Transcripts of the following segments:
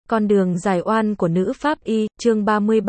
Con đường giải oan của nữ pháp y, chương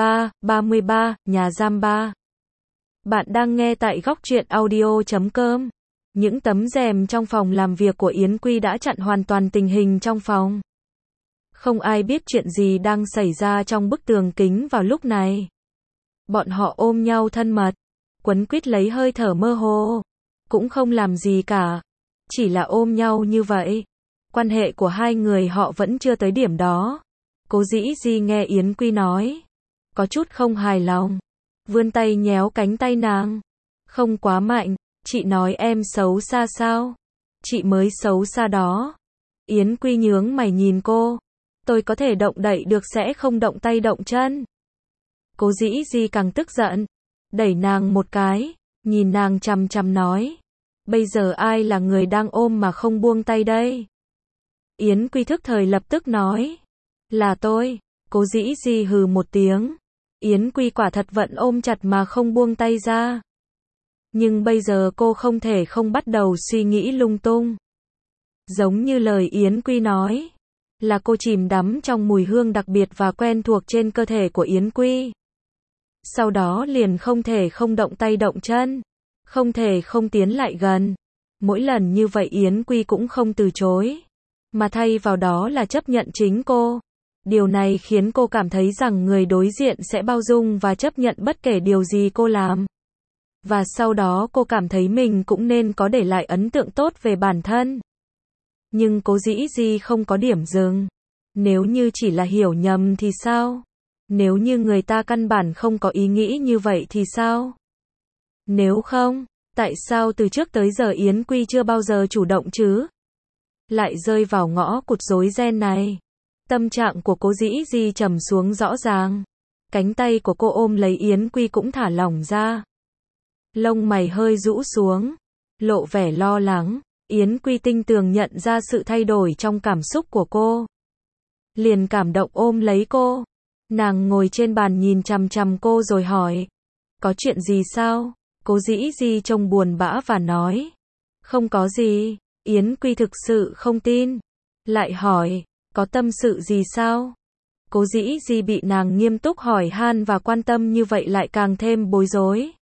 33, nhà giam 3. Bạn đang nghe tại góc truyện audio.com. Những tấm rèm trong phòng làm việc của Yến Quy đã chặn hoàn toàn tình hình trong phòng. Không ai biết chuyện gì đang xảy ra trong bức tường kính vào lúc này. Bọn họ ôm nhau thân mật, quấn quýt lấy hơi thở mơ hồ. Cũng không làm gì cả, chỉ là ôm nhau như vậy. Quan hệ của hai người họ vẫn chưa tới điểm đó. Cố Dĩ Di nghe Yến Quy nói, có chút không hài lòng, vươn tay nhéo cánh tay nàng. Không quá mạnh, chị nói em xấu xa sao? Chị mới xấu xa đó. Yến Quy nhướng mày nhìn cô. Tôi có thể động đậy được sẽ không động tay động chân. Cố Dĩ Di càng tức giận, đẩy nàng một cái, nhìn nàng chằm chằm nói, bây giờ ai là người đang ôm mà không buông tay đây? Yến Quy thức thời lập tức nói, là tôi. Cố Dĩ Di hừ một tiếng. Yến Quy quả thật vẫn ôm chặt mà không buông tay ra. Nhưng bây giờ cô không thể không bắt đầu suy nghĩ lung tung. Giống như lời Yến Quy nói, là cô chìm đắm trong mùi hương đặc biệt và quen thuộc trên cơ thể của Yến Quy. Sau đó liền không thể không động tay động chân, không thể không tiến lại gần. Mỗi lần như vậy Yến Quy cũng không từ chối, mà thay vào đó là chấp nhận chính cô. Điều này khiến cô cảm thấy rằng người đối diện sẽ bao dung và chấp nhận bất kể điều gì cô làm. Và sau đó cô cảm thấy mình cũng nên có để lại ấn tượng tốt về bản thân. Nhưng Cố Dĩ Di không có điểm dừng. Nếu như chỉ là hiểu nhầm thì sao? Nếu như người ta căn bản không có ý nghĩ như vậy thì sao? Nếu không, tại sao từ trước tới giờ Yến Quy chưa bao giờ chủ động chứ? Lại rơi vào ngõ cụt rối ren này. Tâm trạng của Cố Dĩ Di trầm xuống rõ ràng. Cánh tay của cô ôm lấy Yến Quy cũng thả lỏng ra. Lông mày hơi rũ xuống, lộ vẻ lo lắng. Yến Quy tinh tường nhận ra sự thay đổi trong cảm xúc của cô. Liền cảm động ôm lấy cô. Nàng ngồi trên bàn nhìn chằm chằm cô rồi hỏi, có chuyện gì sao? Cố Dĩ Di trông buồn bã và nói, không có gì. Yến Quy thực sự không tin, lại hỏi, có tâm sự gì sao? Cố Dĩ Di bị nàng nghiêm túc hỏi han và quan tâm như vậy lại càng thêm bối rối.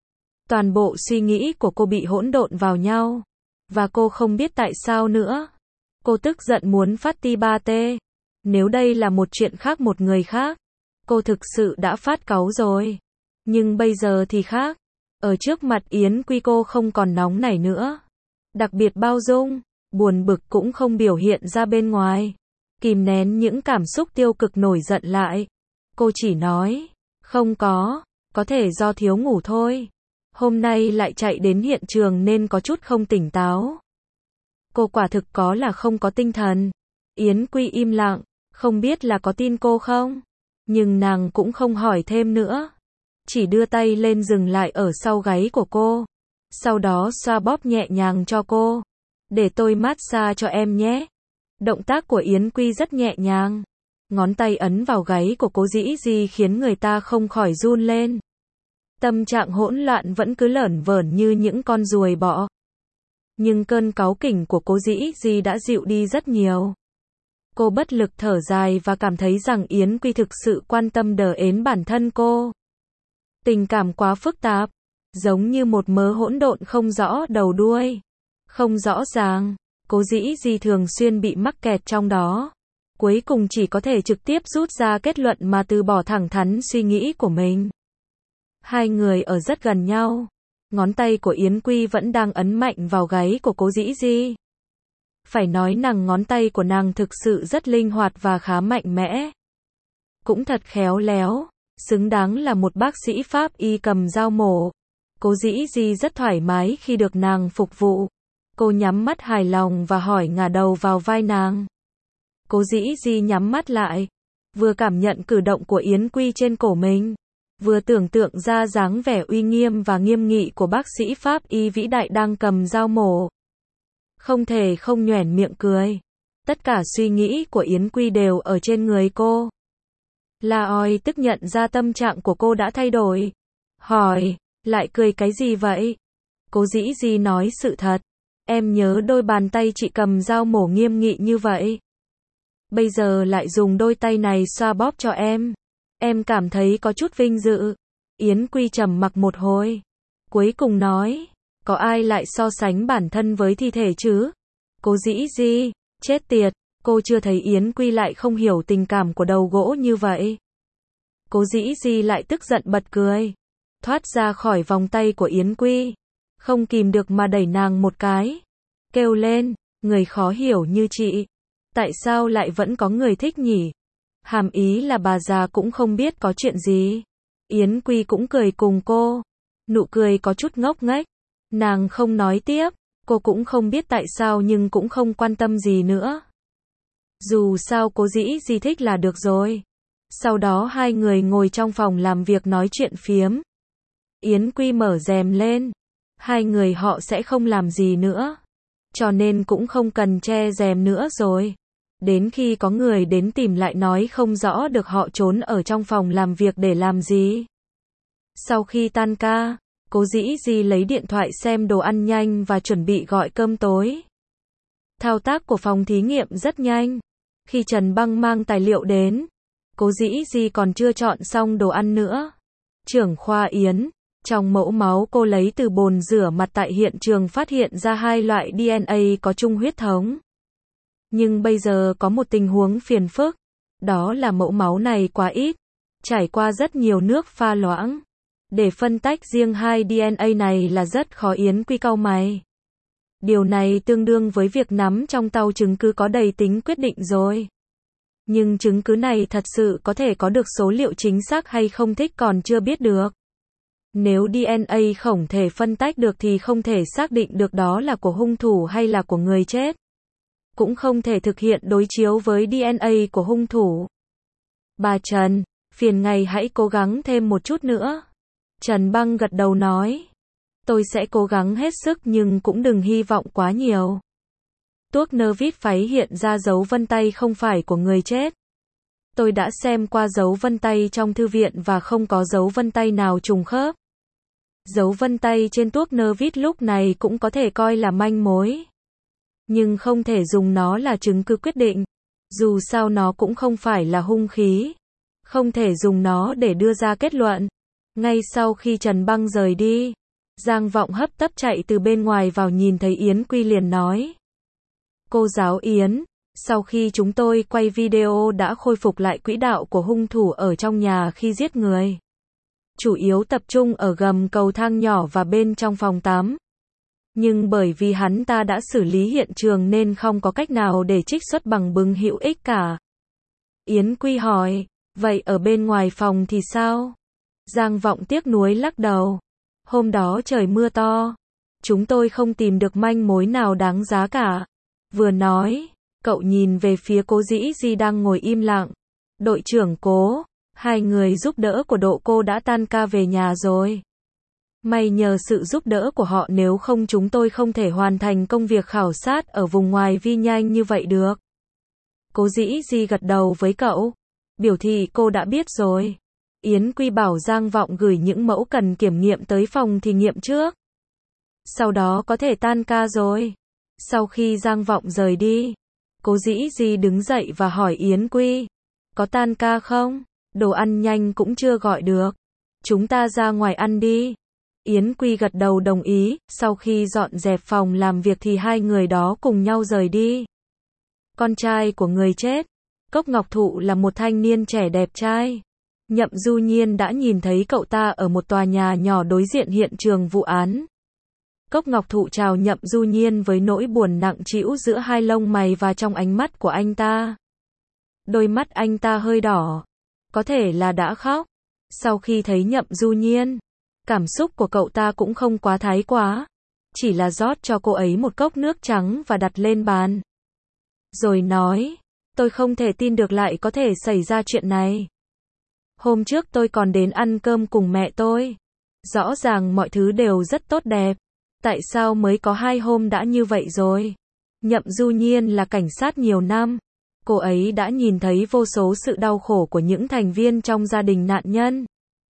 Toàn bộ suy nghĩ của cô bị hỗn độn vào nhau, và cô không biết tại sao nữa. Cô tức giận muốn phát ti ba tê. Nếu đây là một chuyện khác một người khác, cô thực sự đã phát cáu rồi. Nhưng bây giờ thì khác. Ở trước mặt Yến Quy cô không còn nóng nảy nữa. Đặc biệt bao dung, buồn bực cũng không biểu hiện ra bên ngoài. Kìm nén những cảm xúc tiêu cực nổi giận lại. Cô chỉ nói, không có thể do thiếu ngủ thôi. Hôm nay lại chạy đến hiện trường nên có chút không tỉnh táo. Cô quả thực có là không có tinh thần. Yến Quy im lặng, không biết là có tin cô không? Nhưng nàng cũng không hỏi thêm nữa. Chỉ đưa tay lên dừng lại ở sau gáy của cô. Sau đó xoa bóp nhẹ nhàng cho cô. Để tôi massage cho em nhé. Động tác của Yến Quy rất nhẹ nhàng. Ngón tay ấn vào gáy của Cố Dĩ Di khiến người ta không khỏi run lên. Tâm trạng hỗn loạn vẫn cứ lởn vởn như những con ruồi bọ. Nhưng cơn cáu kỉnh của Cố Dĩ Di đã dịu đi rất nhiều. Cô bất lực thở dài và cảm thấy rằng Yến Quy thực sự quan tâm đờ ến bản thân cô. Tình cảm quá phức tạp, giống như một mớ hỗn độn không rõ đầu đuôi, không rõ ràng. Cố Dĩ Di thường xuyên bị mắc kẹt trong đó. Cuối cùng chỉ có thể trực tiếp rút ra kết luận mà từ bỏ thẳng thắn suy nghĩ của mình. Hai người ở rất gần nhau. Ngón tay của Yến Quy vẫn đang ấn mạnh vào gáy của Cố Dĩ Di. Phải nói rằng ngón tay của nàng thực sự rất linh hoạt và khá mạnh mẽ. Cũng thật khéo léo, xứng đáng là một bác sĩ pháp y cầm dao mổ. Cố Dĩ Di rất thoải mái khi được nàng phục vụ. Cô nhắm mắt hài lòng và hỏi ngả đầu vào vai nàng. Cố Dĩ Di nhắm mắt lại, vừa cảm nhận cử động của Yến Quy trên cổ mình, vừa tưởng tượng ra dáng vẻ uy nghiêm và nghiêm nghị của bác sĩ pháp y vĩ đại đang cầm dao mổ. Không thể không nhoẻn miệng cười. Tất cả suy nghĩ của Yến Quy đều ở trên người cô. La Oi tức nhận ra tâm trạng của cô đã thay đổi. Hỏi, lại cười cái gì vậy? Cố Dĩ Di nói sự thật. Em nhớ đôi bàn tay chị cầm dao mổ nghiêm nghị như vậy. bây giờ lại dùng đôi tay này xoa bóp cho em. Em cảm thấy có chút vinh dự. Yến Quy trầm mặc một hồi. Cuối cùng nói, có ai lại so sánh bản thân với thi thể chứ? Cố Dĩ Di, chết tiệt, cô chưa thấy Yến Quy lại không hiểu tình cảm của đầu gỗ như vậy. Cố Dĩ Di lại tức giận bật cười, thoát ra khỏi vòng tay của Yến Quy, không kìm được mà đẩy nàng một cái, kêu lên, người khó hiểu như chị, tại sao lại vẫn có người thích nhỉ? Hàm ý là bà già cũng không biết có chuyện gì. Yến Quy cũng cười cùng cô, nụ cười có chút ngốc nghếch. Nàng không nói tiếp, cô cũng không biết tại sao nhưng cũng không quan tâm gì nữa. Dù sao Cố Dĩ Di thích là được rồi. Sau đó hai người ngồi trong phòng làm việc nói chuyện phiếm. Yến Quy mở rèm lên. Hai người họ sẽ không làm gì nữa. Cho nên cũng không cần che rèm nữa rồi. Đến khi có người đến tìm lại nói không rõ được họ trốn ở trong phòng làm việc để làm gì. Sau khi tan ca, Cố Dĩ Di lấy điện thoại xem đồ ăn nhanh và chuẩn bị gọi cơm tối. Thao tác của phòng thí nghiệm rất nhanh. Khi Trần Băng mang tài liệu đến, Cố Dĩ Di còn chưa chọn xong đồ ăn nữa. Trưởng khoa Yến, trong mẫu máu cô lấy từ bồn rửa mặt tại hiện trường phát hiện ra hai loại DNA có chung huyết thống. Nhưng bây giờ có một tình huống phiền phức, đó là mẫu máu này quá ít, trải qua rất nhiều nước pha loãng. Để phân tách riêng hai DNA này là rất khó. Yến Quy cau mày. Điều này tương đương với việc nắm trong tay chứng cứ có đầy tính quyết định rồi. Nhưng chứng cứ này thật sự có thể có được số liệu chính xác hay không thích còn chưa biết được. Nếu DNA không thể phân tách được thì không thể xác định được đó là của hung thủ hay là của người chết. Cũng không thể thực hiện đối chiếu với DNA của hung thủ. Bà Trần, phiền ngài hãy cố gắng thêm một chút nữa. Trần Băng gật đầu nói. Tôi sẽ cố gắng hết sức nhưng cũng đừng hy vọng quá nhiều. Tuốc nơ vít pháy hiện ra dấu vân tay không phải của người chết. Tôi đã xem qua dấu vân tay trong thư viện và không có dấu vân tay nào trùng khớp. Dấu vân tay trên tuốc nơ vít lúc này cũng có thể coi là manh mối. Nhưng không thể dùng nó là chứng cứ quyết định. Dù sao nó cũng không phải là hung khí. Không thể dùng nó để đưa ra kết luận. Ngay sau khi Trần Băng rời đi, Giang Vọng hấp tấp chạy từ bên ngoài vào nhìn thấy Yến Quy liền nói. Cô giáo Yến, sau khi chúng tôi quay video đã khôi phục lại quỹ đạo của hung thủ ở trong nhà khi giết người. Chủ yếu tập trung ở gầm cầu thang nhỏ và bên trong phòng tắm. Nhưng bởi vì hắn ta đã xử lý hiện trường nên không có cách nào để trích xuất bằng chứng hữu ích cả. Yến Quy hỏi, vậy ở bên ngoài phòng thì sao? Giang Vọng tiếc nuối lắc đầu. Hôm đó trời mưa to. Chúng tôi không tìm được manh mối nào đáng giá cả. Vừa nói, cậu nhìn về phía Cố Dĩ Di đang ngồi im lặng. Đội trưởng Cố, hai người giúp đỡ của độ cô đã tan ca về nhà rồi. May nhờ sự giúp đỡ của họ nếu không chúng tôi không thể hoàn thành công việc khảo sát ở vùng ngoài vi nhanh như vậy được. Cố Dĩ Di gật đầu với cậu. Biểu thị cô đã biết rồi. Yến Quy bảo Giang Vọng gửi những mẫu cần kiểm nghiệm tới phòng thí nghiệm trước. Sau đó có thể tan ca rồi. Sau khi Giang Vọng rời đi, Cố Dĩ Di đứng dậy và hỏi Yến Quy. Có tan ca không? Đồ ăn nhanh cũng chưa gọi được. Chúng ta ra ngoài ăn đi. Yến Quy gật đầu đồng ý. Sau khi dọn dẹp phòng làm việc thì hai người đó cùng nhau rời đi. Con trai của người chết, Cốc Ngọc Thụ là một thanh niên trẻ đẹp trai. Nhậm Du Nhiên đã nhìn thấy cậu ta ở một tòa nhà nhỏ đối diện hiện trường vụ án. Cốc Ngọc Thụ chào Nhậm Du Nhiên với nỗi buồn nặng trĩu giữa hai lông mày và trong ánh mắt của anh ta. Đôi mắt anh ta hơi đỏ. Có thể là đã khóc. Sau khi thấy Nhậm Du Nhiên, cảm xúc của cậu ta cũng không quá thái quá. Chỉ là rót cho cô ấy một cốc nước trắng và đặt lên bàn. Rồi nói, tôi không thể tin được lại có thể xảy ra chuyện này. Hôm trước tôi còn đến ăn cơm cùng mẹ tôi. Rõ ràng mọi thứ đều rất tốt đẹp. Tại sao mới có 2 hôm đã như vậy rồi? Nhậm Du Nhiên là cảnh sát nhiều năm. Cô ấy đã nhìn thấy vô số sự đau khổ của những thành viên trong gia đình nạn nhân.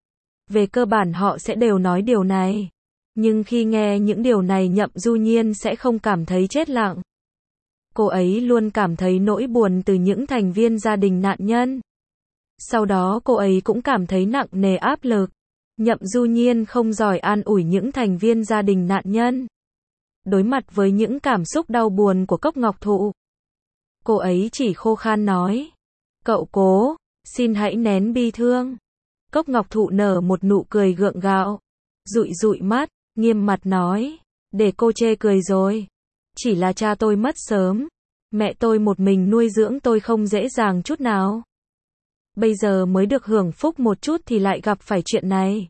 Về cơ bản họ sẽ đều nói điều này. Nhưng khi nghe những điều này Nhậm Du Nhiên sẽ không cảm thấy chết lặng. Cô ấy luôn cảm thấy nỗi buồn từ những thành viên gia đình nạn nhân. Sau đó cô ấy cũng cảm thấy nặng nề áp lực. Nhậm Du Nhiên không giỏi an ủi những thành viên gia đình nạn nhân. Đối mặt với những cảm xúc đau buồn của Cốc Ngọc Thụ, cô ấy chỉ khô khan nói. Cậu Cố, xin hãy nén bi thương. Cốc Ngọc Thụ nở một nụ cười gượng gạo. Dụi dụi mắt, nghiêm mặt nói. Để cô chê cười rồi. Chỉ là cha tôi mất sớm. Mẹ tôi một mình nuôi dưỡng tôi không dễ dàng chút nào. Bây giờ mới được hưởng phúc một chút thì lại gặp phải chuyện này.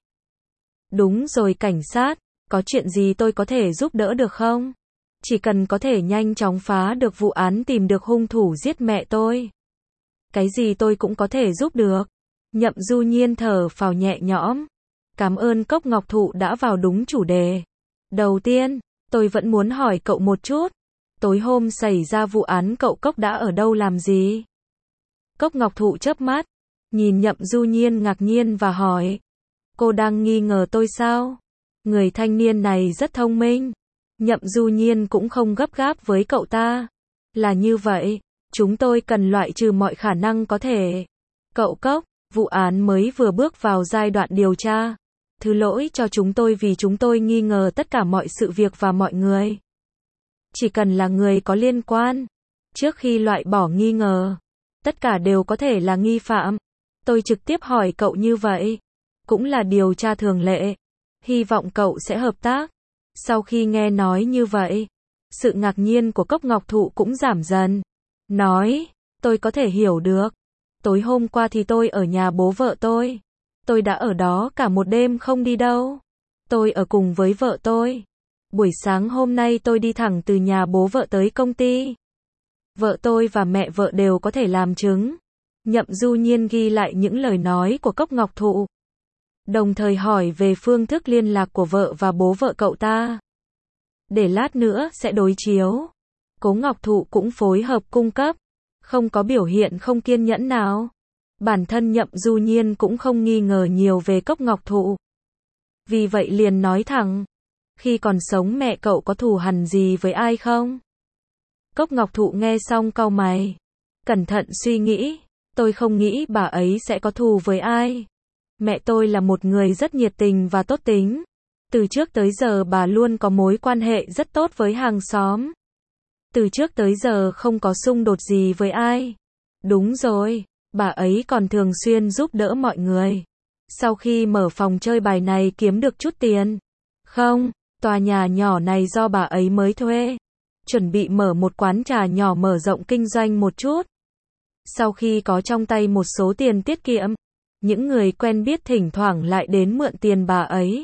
Đúng rồi cảnh sát, có chuyện gì tôi có thể giúp đỡ được không? Chỉ cần có thể nhanh chóng phá được vụ án tìm được hung thủ giết mẹ tôi. Cái gì tôi cũng có thể giúp được. Nhậm Du Nhiên thở phào nhẹ nhõm. Cảm ơn Cốc Ngọc Thụ đã vào đúng chủ đề. Đầu tiên, tôi vẫn muốn hỏi cậu một chút. Tối hôm xảy ra vụ án cậu Cốc đã ở đâu làm gì? Cốc Ngọc Thụ chớp mắt, nhìn Nhậm Du Nhiên ngạc nhiên và hỏi. Cô đang nghi ngờ tôi sao? Người thanh niên này rất thông minh. Nhậm Du Nhiên cũng không gấp gáp với cậu ta. Là như vậy, chúng tôi cần loại trừ mọi khả năng có thể. Cậu Cốc, vụ án mới vừa bước vào giai đoạn điều tra. Thứ lỗi cho chúng tôi vì chúng tôi nghi ngờ tất cả mọi sự việc và mọi người. Chỉ cần là người có liên quan. Trước khi loại bỏ nghi ngờ, tất cả đều có thể là nghi phạm. Tôi trực tiếp hỏi cậu như vậy. Cũng là điều tra thường lệ. Hy vọng cậu sẽ hợp tác. Sau khi nghe nói như vậy, sự ngạc nhiên của Cốc Ngọc Thụ cũng giảm dần. Nói, tôi có thể hiểu được. Tối hôm qua thì tôi ở nhà bố vợ tôi. Tôi đã ở đó cả một đêm không đi đâu. Tôi ở cùng với vợ tôi. Buổi sáng hôm nay tôi đi thẳng từ nhà bố vợ tới công ty. Vợ tôi và mẹ vợ đều có thể làm chứng. Nhậm Du Nhiên ghi lại những lời nói của Cốc Ngọc Thụ. Đồng thời hỏi về phương thức liên lạc của vợ và bố vợ cậu ta. Để lát nữa sẽ đối chiếu. Cố Ngọc Thụ cũng phối hợp cung cấp. Không có biểu hiện không kiên nhẫn nào. Bản thân Nhậm Du Nhiên cũng không nghi ngờ nhiều về Cốc Ngọc Thụ. Vì vậy liền nói thẳng. Khi còn sống mẹ cậu có thù hằn gì với ai không? Cốc Ngọc Thụ nghe xong cau mày. Cẩn thận suy nghĩ. Tôi không nghĩ bà ấy sẽ có thù với ai. Mẹ tôi là một người rất nhiệt tình và tốt tính. Từ trước tới giờ bà luôn có mối quan hệ rất tốt với hàng xóm. Từ trước tới giờ không có xung đột gì với ai. Đúng rồi, bà ấy còn thường xuyên giúp đỡ mọi người. Sau khi mở phòng chơi bài này kiếm được chút tiền. Không, tòa nhà nhỏ này do bà ấy mới thuê. Chuẩn bị mở một quán trà nhỏ mở rộng kinh doanh một chút. Sau khi có trong tay một số tiền tiết kiệm, những người quen biết thỉnh thoảng lại đến mượn tiền bà ấy.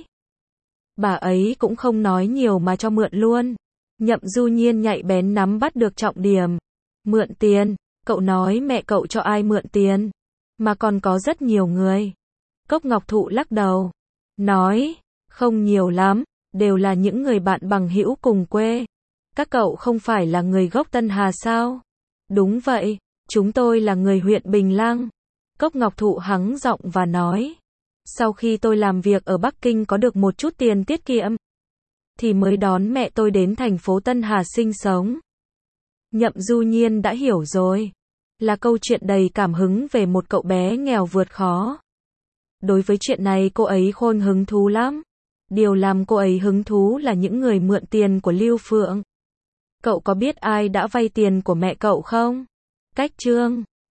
Bà ấy cũng không nói nhiều mà cho mượn luôn. Nhậm Du Nhiên nhạy bén nắm bắt được trọng điểm. Mượn tiền, cậu nói mẹ cậu cho ai mượn tiền? Mà còn có rất nhiều người. Cốc Ngọc Thụ lắc đầu. Nói, không nhiều lắm, đều là những người bạn bằng hữu cùng quê. Các cậu không phải là người gốc Tân Hà sao? Đúng vậy, chúng tôi là người huyện Bình Lăng. Cốc Ngọc Thụ hắng giọng và nói. Sau khi tôi làm việc ở Bắc Kinh có được một chút tiền tiết kiệm, thì mới đón mẹ tôi đến thành phố Tân Hà sinh sống. Nhậm Du Nhiên đã hiểu rồi. Là câu chuyện đầy cảm hứng về một cậu bé nghèo vượt khó. Đối với chuyện này cô ấy khôn hứng thú lắm. Điều làm cô ấy hứng thú là những người mượn tiền của Lưu Phượng. Cậu có biết ai đã vay tiền của mẹ cậu không? Cách Trương